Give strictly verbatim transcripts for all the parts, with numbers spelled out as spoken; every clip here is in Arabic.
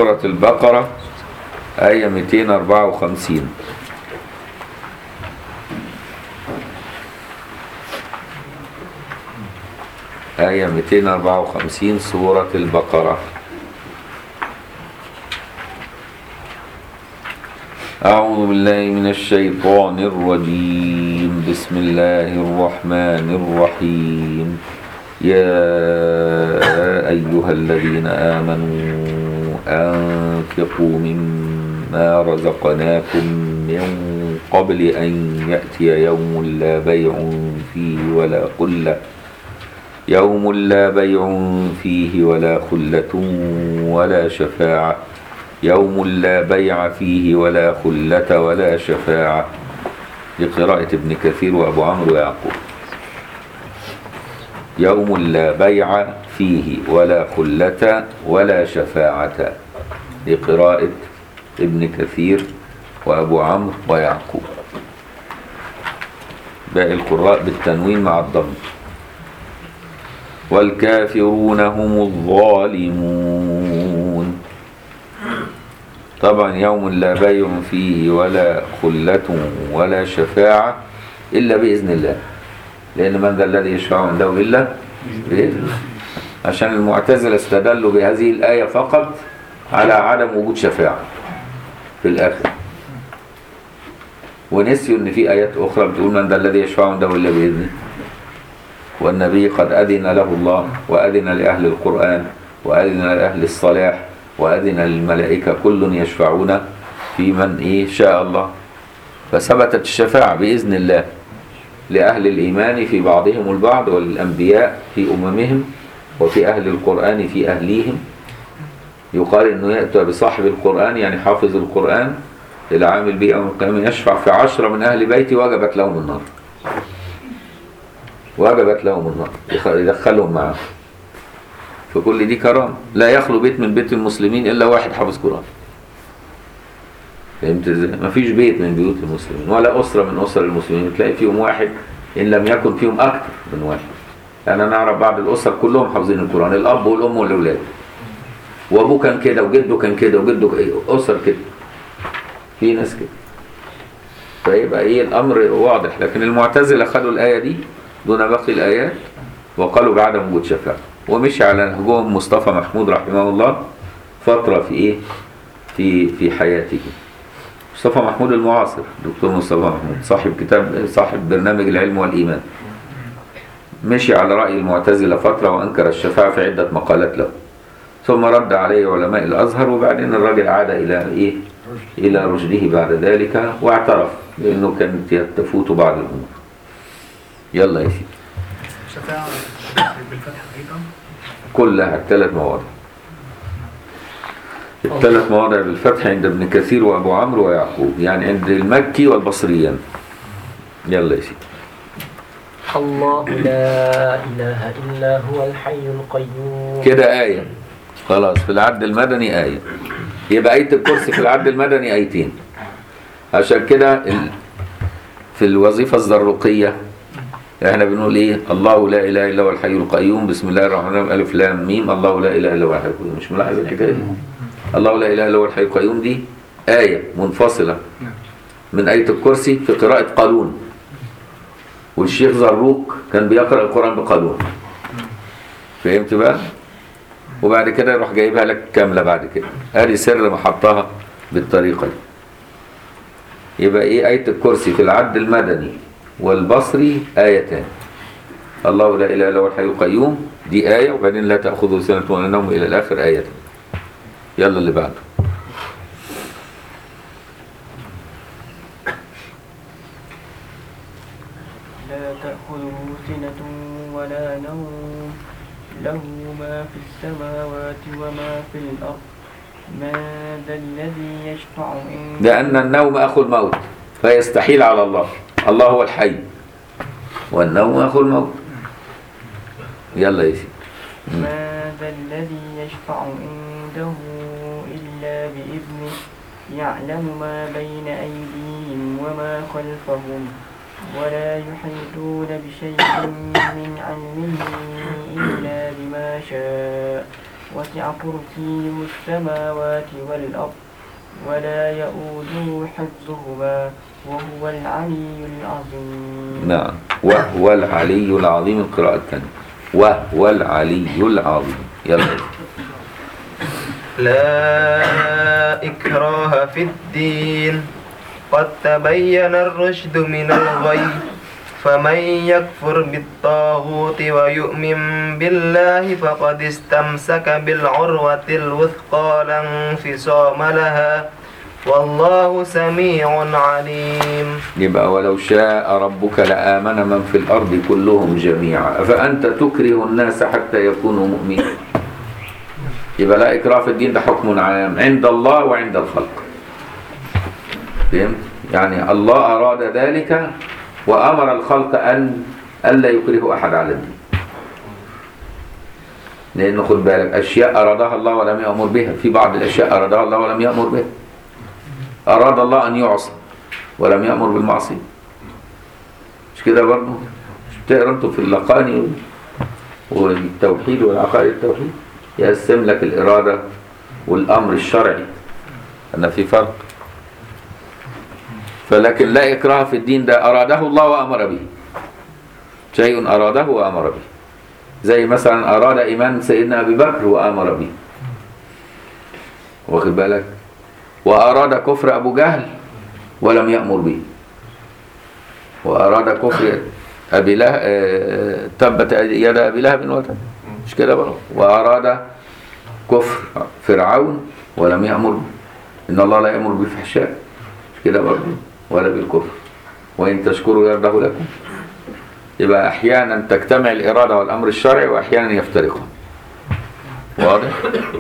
سورة البقرة آية مئتين وأربعة وخمسين. آية مئتين وأربعة وخمسين سورة البقرة. أعوذ بالله من الشيطان الرجيم. بسم الله الرحمن الرحيم. يا أيها الذين آمنوا أنفقوا مما رزقناكم من قبل أن يأتي يوم لا بيع فيه ولا خلة يوم لا بيع فيه ولا خلة ولا شفاعة يوم لا بيع فيه ولا خلة ولا شفاعة. لقراءة ابن كثير وأبو عمرو ويعقوب. يوم لا بيع فيه ولا خلة ولا شفاعة. لقراءة ابن كثير وأبو عمرو ويعقوب. باقي القراء بالتنوين مع الضم. والكافرون هم الظالمون. طبعا يوم لا بيع فيه ولا خلة ولا شفاعة إلا بإذن الله، لأن من ذا الذي يشفع عنده إلا بإذنه. عشان المعتزلة استدلوا بهذه الآية فقط على عدم وجود شفاعة في الآخر، ونسيوا أن في آيات أخرى بتقول من ذا الذي يشفع عنده إلا بإذنه، والنبي قد أذن له الله وأذن لأهل القرآن وأذن لأهل الصلاح وأذن للملائكة كل يشفعون في من إيه شاء الله. فثبتت الشفاعة بإذن الله لأهل الإيمان في بعضهم البعض، وللأنبياء في أممهم، وفي أهل القرآن في أهليهم. يقال إنه يأتى بصاحب القرآن يعني حافظ القرآن العامل به يوم القيامة يشفع في عشرة من أهل بيتي وجبت لهم النار، وجبت لهم النار يدخلهم معه. فكل دي كرامة. لا يخلو بيت من بيت المسلمين إلا واحد حافظ قرآن. فهمت ازاي؟ مفيش بيت من بيوت المسلمين ولا أسرة من أسر المسلمين تلاقي فيهم واحد إن لم يكن فيهم أكثر من واحد. أنا نعرف بعض الأسر كلهم حافظين القرآن، الأب والأم والأولاد، وأبوه كان كده وجده كان كده وجده أسر كده، في ناس كده. فيبقى إيه الأمر واضح. لكن المعتزلة خدوا الآية دي دون باقي الآيات وقالوا بعدم وجود شفاعة، ومشي على نهجهم مصطفى محمود رحمه الله فترة في إيه في في حياته. مصطفى محمود المعاصر، دكتور مصطفى محمود صاحب كتاب صاحب برنامج العلم والإيمان، مشي على رأي المعتزلة فترة وأنكر الشفاعة في عدة مقالات له، ثم رد عليه علماء الأزهر، وبعدين الراجل عاد إلى إيه إلى رشده بعد ذلك، واعترف بأنه كانت تفوت بعض الأمور. يلا يا سيدي. شفاعة بالفتح أيضا كلها الثلاث مواضع، الثلاث مواضع بالفتح عند ابن كثير وأبو عمرو ويعقوب، يعني عند المكي والبصريين. يلا يا سيدي. الله لا إله إلا هو الحي القيوم. كده آية خلاص. في العد المدني آية، يبقى آية الكرسي في العد المدني آيتين. عشان كده ال... في الوظيفة الزرقية احنا بنقول ايه؟ الله لا اله الا هو الحي القيوم، بسم الله الرحمن الرحيم، الف لام ميم، الله لا اله الا هو الحي القيوم. مش ملاحظ الحكايه دي؟ الله لا اله الا هو الحي القيوم دي آية منفصلة من آية الكرسي في قراءة قالون، والشيخ زروق كان بيقرأ القرآن بقالون. فهمت بقى؟ وبعد كده يروح جايبها لك كاملة بعد كده. ادي سر محطها بالطريقة دي. يبقى ايه آية الكرسي في العد المدني والبصري آيتان. الله لا إله إلا هو الحي القيوم دي آية، وبعدين لا تأخذه سنة ولا نوم إلى الآخر آية. يلا اللي بعده. لا تأخذه سنة ولا نوم له ما في السماوات وما في الأرض ما ذا الذي يشفع عنده. لأن النوم أخو الموت فيستحيل على الله. الله هو الحي والنوم أخو الموت. يلا يا سيدي. ما ذا الذي يشفع عنده إلا بإذنه يعلم ما بين أيديهم وما خلفهم ولا يحيطون بشيء من علمه إلا بما شاء وسع كرسيه السماوات والأرض ولا يؤوده حفظهما وهو العلي العظيم. نعم، وهو العلي العظيم. القراءة الثانية وهو العلي العظيم. يلا. لا إكراه في الدين قد تبين الرشد من الغي فمن يكفر بالطاغوت ويؤمن بالله فقد استمسك بالعروة الوثقى لا انفصام لها والله سميع عليم. يبقى ولو شاء ربك لآمن من في الأرض كلهم جميعا أفأنت تكره الناس حتى يكونوا مؤمنين. يبقى لا إكراه في الدين، ده حكم عام عند الله وعند الخلق. فهمت؟ يعني الله أراد ذلك وأمر الخلق أن ألا يكره أحد على الدين. لأنه خد بالك أشياء أرادها الله ولم يأمر بها، في بعض الأشياء أرادها الله ولم يأمر بها. أراد الله أن يعصى ولم يأمر بالمعصية، مش كده برضه؟ مش بتقرأ أنتوا في اللقاني والتوحيد والعقائد التوحيد يقسم لك الإرادة والأمر الشرعي أن في فرق. فلكن لا إكراه في الدين، ده أراده الله وأمر به، شيء أراده وأمر به. زي مثلا أراد إيمان سيدنا أبي بكر وأمر به، واخد بالك؟ وأراد كفر أبو جهل ولم يأمر به، وأراد كفر أبي لهب تبت يد أبي لهب وتب، مش كده برضه؟ وأراد كفر فرعون ولم يأمر به، إن الله لا يأمر بالفحشاء، مش كده برضه؟ ولا بالكفر، وإن تشكروا يرضه لكم. يبقى أحيانا تجتمع الإرادة والأمر الشرعي وأحيانا يفترقان. واضح؟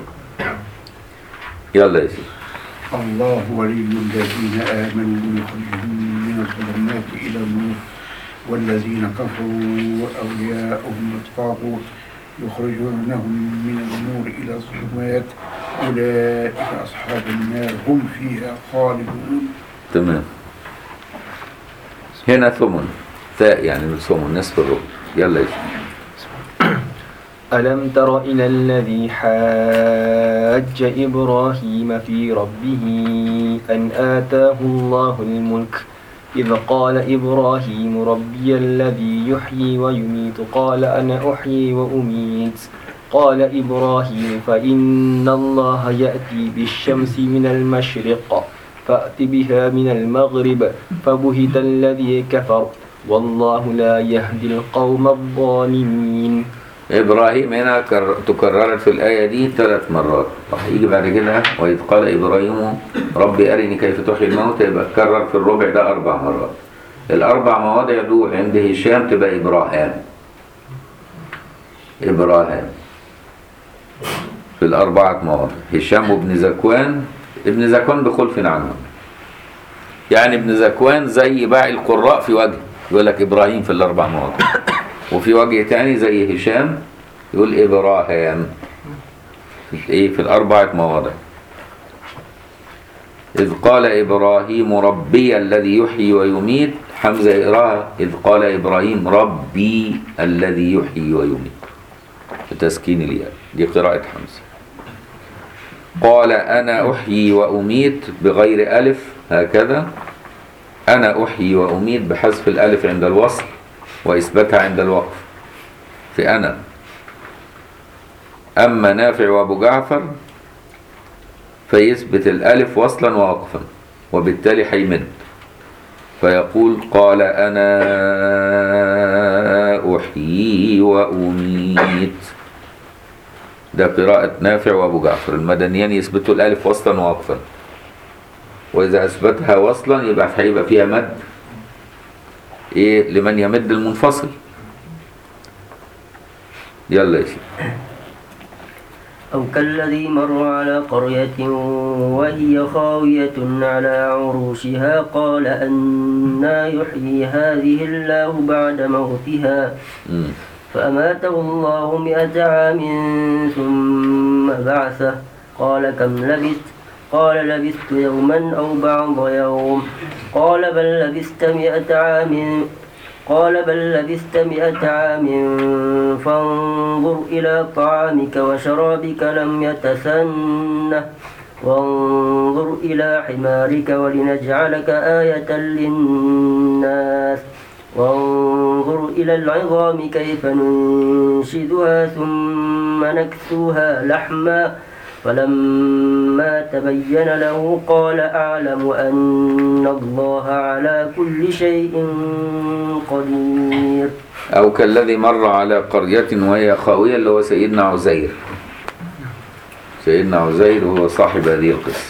يلا يا سيدي. الله ولي الذين آمنوا يخرجهم من الظلمات إلى النور والذين كفروا أولياؤهم الطاغوت يخرجونهم من النور إلى الظلمات أولئك أصحاب النار هم فيها خالدون. تمام. هنا ثمن ثاء يعني من ثمن نصف الربع. يلا يا سيدي. ألم تر إلى الذي حاج إبراهيم في ربه أن آتاه الله الملك إذ قال إبراهيم ربي الذي يحيي ويميت قال أنا أحيي وأميت قال إبراهيم فإن الله يأتي بالشمس من المشرق فأت بها من المغرب فبهت الذي كفر والله لا يهدي القوم الظالمين. إبراهيم هنا تكررت في الآية دي ثلاث مرات، يجي بعد كده وإذ قال إبراهيم ربي أرني كيف تحيي الموتى، يبقى تكرر في الربع ده أربع مرات. الأربع مواضع دول عند هشام تبقى إبراهام إبراهام في الأربعة مواضع. هشام وابن زكوان، ابن زكوان بخلف عنه، يعني ابن زكوان زي باقي القراء في وجه يقول لك إبراهيم في الأربع مواضع، وفي وجه تاني زي هشام يقول إبراهام في إيه في الأربعة مواضع. إذ قال إبراهيم ربي الذي يحيي ويميت، حمزة يقراها إذ قال إبراهيم ربي الذي يحيي ويميت بتسكين الياء، دي قراءة حمزة. قال أنا أحيي وأميت بغير ألف هكذا، أنا أحيي وأميت بحذف الألف عند الوصل وإثباتها عند الوقف في أنا. أما نافع وأبو جعفر فيثبت الألف وصلا ووقفا وبالتالي حيمد فيقول قال أنا أحيي وأميت. ده قراءة نافع وأبو جعفر. المدنيان يثبتوا الألف وصلا ووقفا، وإذا أثبتها وصلا يبقى هيبقى فيها مد إيه لمن يمد المنفصل. يلا يا سيدي. أو كالذي مر على قرية وهي خاوية على عروشها قال أنى يحيي هذه الله بعد موتها فأماته الله مئة عام ثم بعثه قال كم لبثت قال لبثت يوما أو بعض يوم قال بل لبثت مئة عام قال بل لبثت مئة عام فانظر إلى طعامك وشرابك لم يتسنه وانظر إلى حمارك ولنجعلك آية للناس وانظر إلى العظام كيف ننشدها ثم نكسوها لحما فلما تبين له قال أعلم أن الله على كل شيء قدير. أو كالذي مر على قرية وهي خاوية اللي هو سيدنا عزير. سيدنا عزير هو صاحب هذه القصة.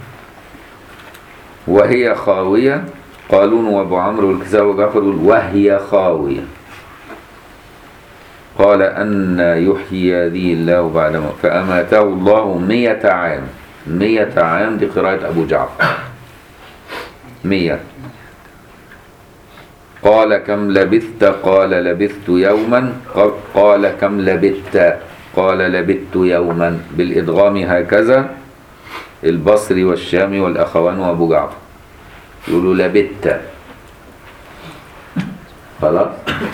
وهي خاوية قالون وابو عمرو والكساء وجعفر وهي خاوية. قال أن يحيي هذه الله بعد موت فأماته الله مئة عام. مئة عام دي قراءة أبو جعفر. مئة. قال كم لبثت قال لبثت يوما قال كم لبثت قال لبثت يوما بالإدغام هكذا البصري والشامي والأخوان وأبو جعفر يقولوا لبثت. خلاص.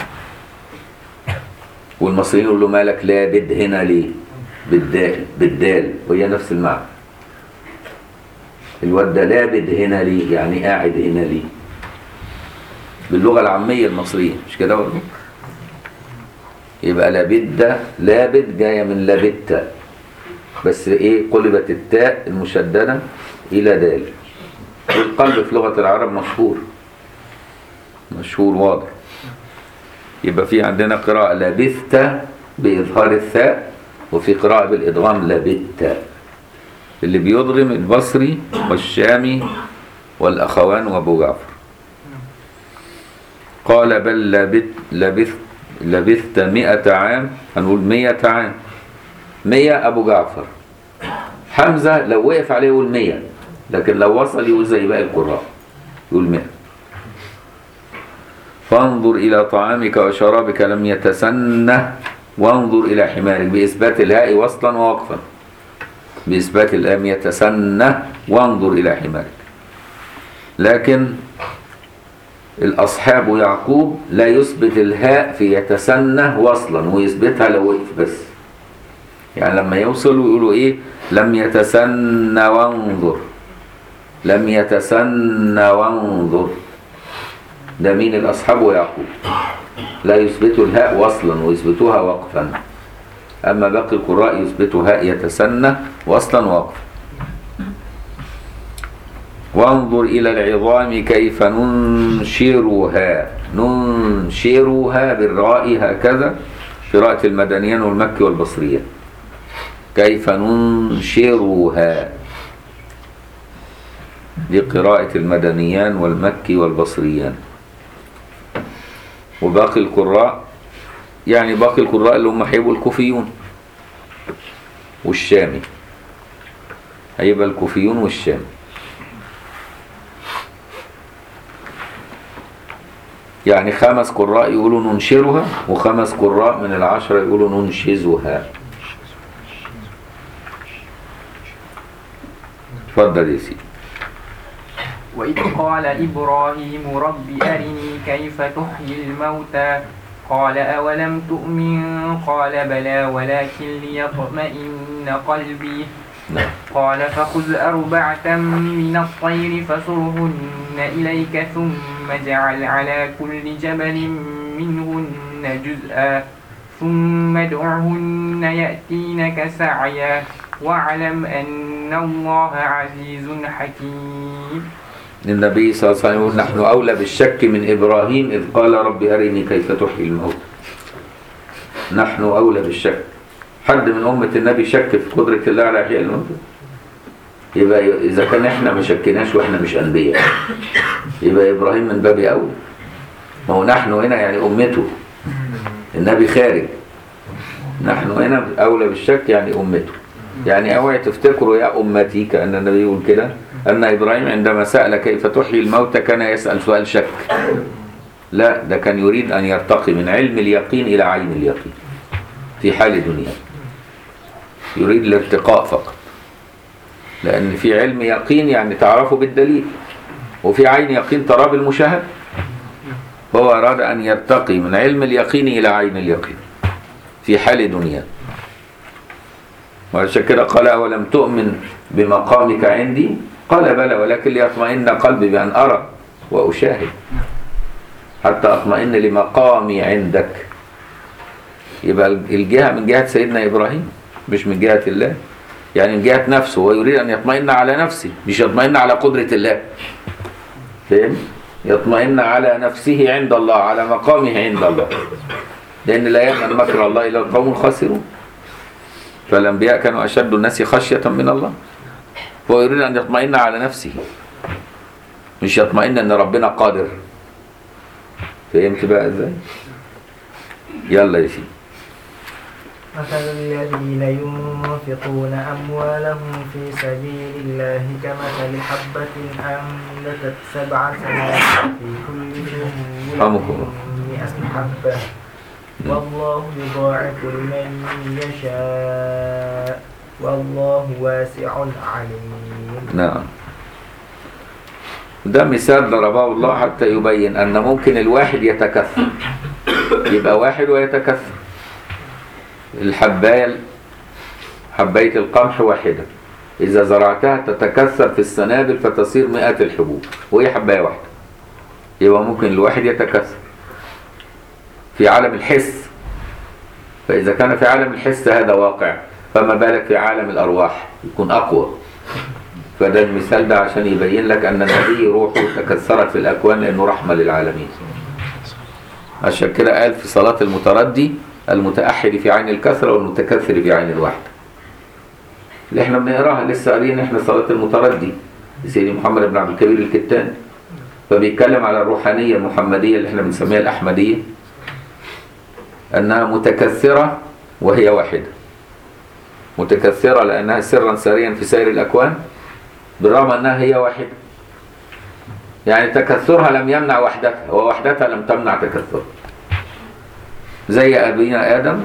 والمصريين يقولوا مالك لابد هنا ليه بالدال بالدال وهي نفس المعنى. الواد ده لابد هنا ليه يعني قاعد هنا ليه باللغة العامية المصرية مش كده برضه؟ يبقى لابد لابد جاية من لابدت بس ايه قلبت التاء المشددة إلى دال. والقلب في لغة العرب مشهور مشهور واضح. يبقى في عندنا قراءة لبثت بإظهار الثاء وفي قراءة بالإدغام لبثت. اللي بيضغم البصري والشامي والأخوان وأبو جعفر. قال بل لبثت لبثت لبثت مئة عام هنقول مئة عام. مئة أبو جعفر. حمزة لو وقف عليه يقول مئة لكن لو وصل يقول زي باقي القراء يقول مئة. فانظر إلى طعامك وشرابك لم يتسنه وانظر إلى حمارك بإثبات الهاء وصلا ووقفا. بإثبات الهاء يتسنه وانظر إلى حمارك. لكن الأصحاب يعقوب لا يثبت الهاء في يتسنه وصلا ويثبتها لو وقف بس. يعني لما يوصلوا يقولوا إيه لم يتسنه وانظر لم يتسنه وانظر. ده مين الأصحاب ويعقوب لا يثبتوا الهاء وصلا ويثبتوها وقفا. أما باقي القراء يثبتوا هاء يتسنى وصلا ووقفا. وانظر إلى العظام كيف ننشرها ننشرها بالراء هكذا قراءة المدنيين والمكي والبصريين. كيف ننشرها دي قراءة المدنيين والمكي والبصريين. وباقي القراء يعني باقي القراء اللي هم هيبقوا الكوفيون والشامي. هيبقى الكوفيون والشامي. يعني خمس قراء يقولوا ننشرها وخمس قراء من العشرة يقولوا ننشزها. اتفضل يا سيدي. وإذ قال إبراهيم رب أرني كيف تحيي الموتى قال أولم تؤمن قال بلى ولكن ليطمئن قلبي قال فخذ أربعة من الطير فصرهن إليك ثم اجعل على كل جبل منهن جزءا ثم ادعهن يأتينك سعيا واعلم أن الله عزيز حكيم. النبي صلى الله عليه وسلم يقول نحن أولى بالشك من إبراهيم إذ قال رب أرني كيف تحيي الموت. نحن أولى بالشك. حد من أمة النبي شك في قدرة الله على إحياء الموت؟ يبقى إذا كان إحنا ما شكناش وإحنا مش أنبياء يبقى إبراهيم من باب أولى. ما هو نحن هنا يعني أمته. النبي خارج. نحن هنا أولى بالشك يعني أمته. يعني اوعي تفتكروا يا أمتي كأن النبي يقول كده أن إبراهيم عندما سأل كيف تحيي الموتى كان يسأل سؤال شك. لا ده كان يريد أن يرتقي من علم اليقين إلى عين اليقين في حال دنيا. يريد الارتقاء فقط. لأن في علم يقين يعني تعرفه بالدليل وفي عين يقين تراه بالمشاهدة. هو أراد أن يرتقي من علم اليقين إلى عين اليقين في حال دنيا. وعشان كده قال أولم تؤمن بمقامك عندي؟ قال بلى ولكن ليطمئن قلبي بأن أرى وأشاهد حتى أطمئن لمقامي عندك. يبقى الجهة من جهة سيدنا إبراهيم مش من جهة الله، يعني من جهة نفسه، ويريد أن يطمئن على نفسه مش يطمئن على قدرة الله. فهم؟ يطمئن على نفسه عند الله، على مقامه عند الله، لأن لا يأمن مكر الله إلا القوم الخاسرون. فالأنبياء كانوا أشد الناس خشية من الله، هو يريد أن يطمئن على نفسه مش يطمئن أن ربنا قادر. فهمت بقى إزاي؟ يلا يا سيدي. مثل الذين ينفقون أموالهم في سبيل الله كمثل حبة أنبتت سبع سنابل في كل سنبلة مئة حبة والله يضاعف لمن يشاء والله واسع عليم. نعم، ده مثال ضربه الله حتى يبين أن ممكن الواحد يتكثر، يبقى واحد ويتكثر. الحباية حباية القمح واحدة إذا زرعتها تتكثر في السنابل فتصير مئات الحبوب وهي حباية واحدة، يبقى ممكن الواحد يتكثر في عالم الحس. فإذا كان في عالم الحس هذا واقع، فما بالك في عالم الأرواح يكون أقوى. فده المثال ده عشان يبين لك أن النبي روحه تكثرت في الأكوان لأنه رحمة للعالمين. عشان كده قال في صلاة المتردي المتأحد في عين الكثرة والمتكثر في عين الوحدة، اللي احنا بنقراها لسه قارين احنا صلاة المتردي لسيدي محمد بن عبد الكبير الكتاني. فبيتكلم على الروحانية المحمدية اللي احنا بنسميها الأحمدية، أنها متكثرة وهي واحدة. متكثرة لأنها سرا ساريا في سائر الأكوان بالرغم أنها هي واحدة، يعني تكثرها لم يمنع وحدتها ووحدتها لم تمنع تكثرها. زي أبينا آدم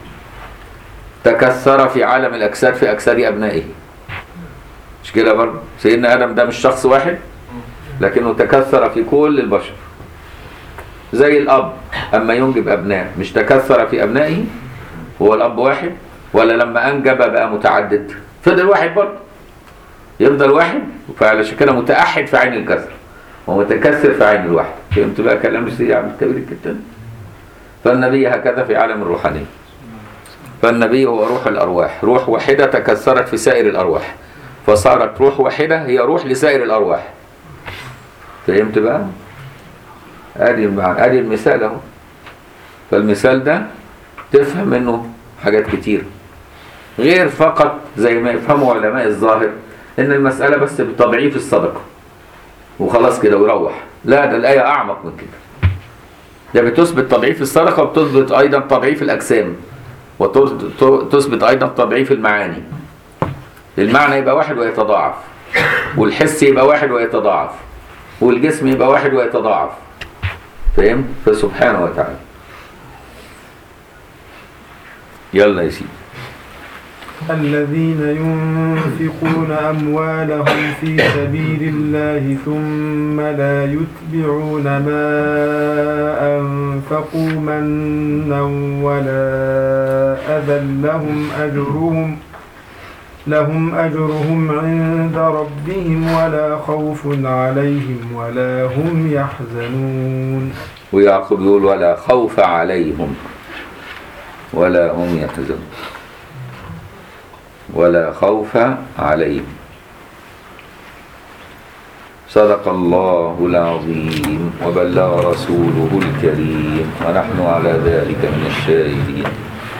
تكثر في عالم الأجساد في أجساد أبنائه، مش كده برضه؟ سيدنا آدم ده مش شخص واحد لكنه تكثر في كل البشر. زي الأب أما ينجب أبناء مش تكثر في أبنائه، هو الأب واحد، ولا لما أنجب بقى متعدد؟ فضل واحد برضه، يفضل واحد. فعلشان كده متأحد في عين الكسر ومتكثر في عين الوحدة. فهمت بقى كلام سيدي عبد الكبير الكتاني؟ فالنبي هكذا في عالم الروحانية. فالنبي هو روح الأرواح، روح واحدة تكثرت في سائر الأرواح فصارت روح واحدة هي روح لسائر الأرواح. فهمت بقى؟ ادي المعنى، ادي المثال اهو. فالمثال ده تفهم منه حاجات كتير، غير فقط زي ما يفهموا علماء الظاهر ان المسألة بس بتضعيف الصدقة وخلاص كده ويروح. لا، ده الآية أعمق من كده. ده بتثبت تضعيف الصدقة وبتثبت أيضا تضعيف الأجسام وتثبت أيضا تضعيف المعاني. المعنى يبقى واحد ويتضاعف، والحس يبقى واحد ويتضاعف، والجسم يبقى واحد ويتضاعف. فهمت؟ فسبحانه وتعالى. يلا يا سيدي. الذين ينفقون أموالهم في سبيل الله ثم لا يتبعون ما أنفقوا منا ولا أذى لهم أجرهم لهم أجرهم عند ربهم ولا خوف عليهم ولا هم يحزنون. ويعقوب يقول ولا خوف عليهم ولا هم يحزنون، ولا خوف عليهم. صدق الله العظيم وبلغ رسوله الكريم ونحن على ذلك من الشاهدين.